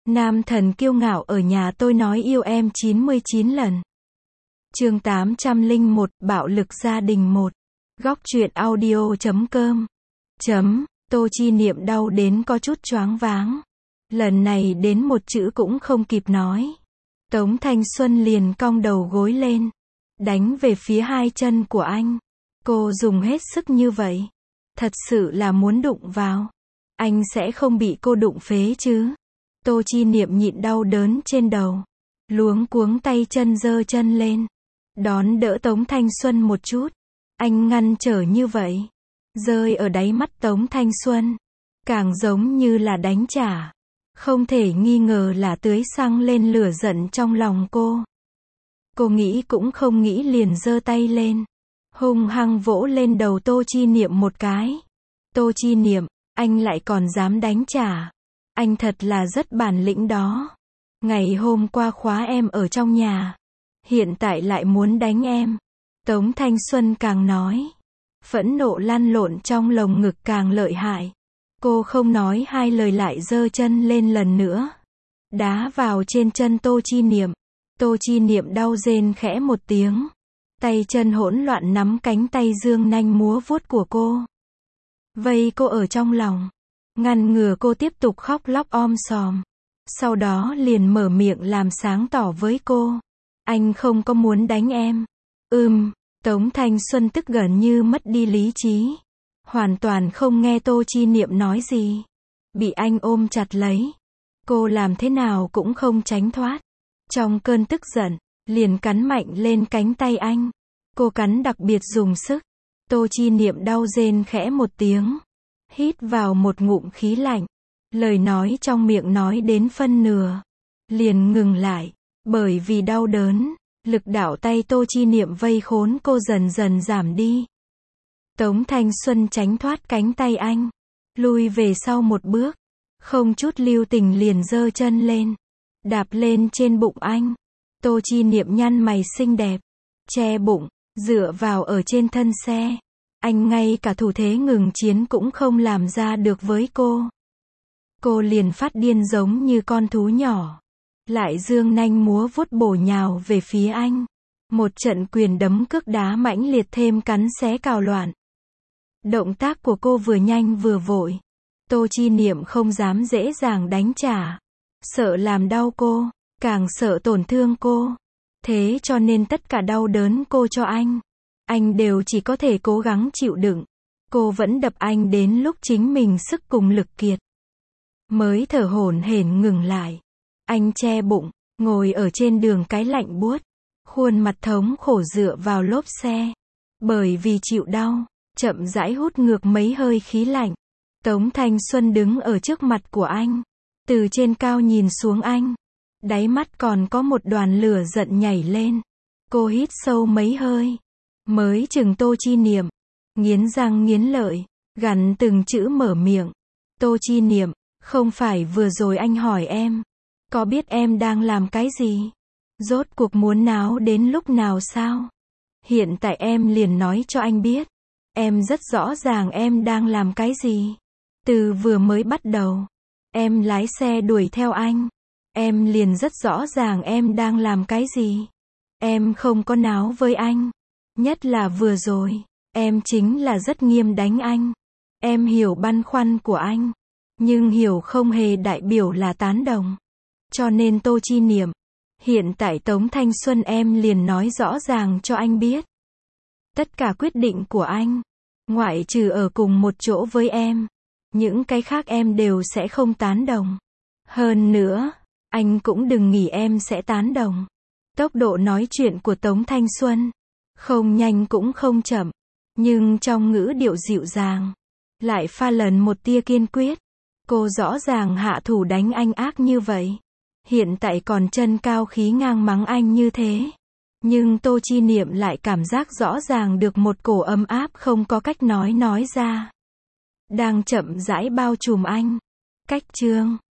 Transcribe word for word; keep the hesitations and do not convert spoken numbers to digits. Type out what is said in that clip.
Nam thần kiêu ngạo ở nhà tôi nói yêu em chín mươi chín lần. Chương tám trăm lẻ một, bạo lực gia đình một. Góc truyện audio chấm com. Chấm, Tô Chi Niệm đau đến có chút choáng váng. Lần này đến một chữ cũng không kịp nói. Tống Thanh Xuân liền cong đầu gối lên, đánh về phía hai chân của anh. Cô dùng hết sức như vậy, thật sự là muốn đụng vào. Anh sẽ không bị cô đụng phế chứ? Tô Chi Niệm nhịn đau đớn trên đầu, luống cuống tay chân giơ chân lên, đón đỡ Tống Thanh Xuân một chút. Anh ngăn trở như vậy, rơi ở đáy mắt Tống Thanh Xuân, càng giống như là đánh trả. Không thể nghi ngờ là tưới xăng lên lửa giận trong lòng cô. Cô nghĩ cũng không nghĩ liền giơ tay lên, hung hăng vỗ lên đầu Tô Chi Niệm một cái. Tô Chi Niệm, anh lại còn dám đánh trả. Anh thật là rất bản lĩnh đó. Ngày hôm qua khóa em ở trong nhà, hiện tại lại muốn đánh em. Tống Thanh Xuân càng nói, phẫn nộ lăn lộn trong lồng ngực càng lợi hại. Cô không nói hai lời lại giơ chân lên lần nữa, đá vào trên chân Tô Chi Niệm. Tô Chi Niệm đau rên khẽ một tiếng, tay chân hỗn loạn nắm cánh tay dương nanh múa vuốt của cô, vây cô ở trong lòng, ngăn ngừa cô tiếp tục khóc lóc om sòm. Sau đó liền mở miệng làm sáng tỏ với cô, anh không có muốn đánh em. Ừm, Tống Thanh Xuân tức gần như mất đi lý trí, hoàn toàn không nghe Tô Chi Niệm nói gì. Bị anh ôm chặt lấy, cô làm thế nào cũng không tránh thoát. Trong cơn tức giận, liền cắn mạnh lên cánh tay anh. Cô cắn đặc biệt dùng sức. Tô Chi Niệm đau rên khẽ một tiếng, hít vào một ngụm khí lạnh. Lời nói trong miệng nói đến phân nửa, liền ngừng lại, bởi vì đau đớn, lực đạo tay Tô Chi Niệm vây khốn cô dần dần giảm đi. Tống Thanh Xuân tránh thoát cánh tay anh, lui về sau một bước, không chút lưu tình liền giơ chân lên, đạp lên trên bụng anh. Tô Chi Niệm nhăn mày xinh đẹp, che bụng, dựa vào ở trên thân xe. Anh ngay cả thủ thế ngừng chiến cũng không làm ra được với cô. Cô liền phát điên giống như con thú nhỏ, lại dương nanh múa vuốt bổ nhào về phía anh. Một trận quyền đấm cước đá mãnh liệt thêm cắn xé cào loạn. Động tác của cô vừa nhanh vừa vội. Tô Chi Niệm không dám dễ dàng đánh trả, sợ làm đau cô, càng sợ tổn thương cô. Thế cho nên tất cả đau đớn cô cho anh, anh đều chỉ có thể cố gắng chịu đựng. Cô vẫn đập anh đến lúc chính mình sức cùng lực kiệt, mới thở hổn hển ngừng lại. Anh che bụng, ngồi ở trên đường cái lạnh buốt, khuôn mặt thống khổ dựa vào lốp xe. Bởi vì chịu đau, chậm rãi hút ngược mấy hơi khí lạnh. Tống Thanh Xuân đứng ở trước mặt của anh, từ trên cao nhìn xuống anh, đáy mắt còn có một đoàn lửa giận nhảy lên. Cô hít sâu mấy hơi, mới chừng Tô Chi Niệm, nghiến răng nghiến lợi, gằn từng chữ mở miệng. Tô Chi Niệm, không phải vừa rồi anh hỏi em, có biết em đang làm cái gì? Rốt cuộc muốn náo đến lúc nào sao? Hiện tại em liền nói cho anh biết. Em rất rõ ràng em đang làm cái gì. Từ vừa mới bắt đầu, em lái xe đuổi theo anh, em liền rất rõ ràng em đang làm cái gì. Em không có náo với anh. Nhất là vừa rồi, em chính là rất nghiêm đánh anh. Em hiểu băn khoăn của anh, nhưng hiểu không hề đại biểu là tán đồng. Cho nên Tô Chi Niệm, hiện tại Tống Thanh Xuân em liền nói rõ ràng cho anh biết. Tất cả quyết định của anh, ngoại trừ ở cùng một chỗ với em, những cái khác em đều sẽ không tán đồng. Hơn nữa, anh cũng đừng nghĩ em sẽ tán đồng. Tốc độ nói chuyện của Tống Thanh Xuân, không nhanh cũng không chậm, nhưng trong ngữ điệu dịu dàng, lại pha lẫn một tia kiên quyết. Cô rõ ràng hạ thủ đánh anh ác như vậy, hiện tại còn chân cao khí ngang mắng anh như thế. Nhưng Tô Chi Niệm lại cảm giác rõ ràng được một cổ ấm áp không có cách nói nói ra, đang chậm rãi bao trùm anh. Cách chương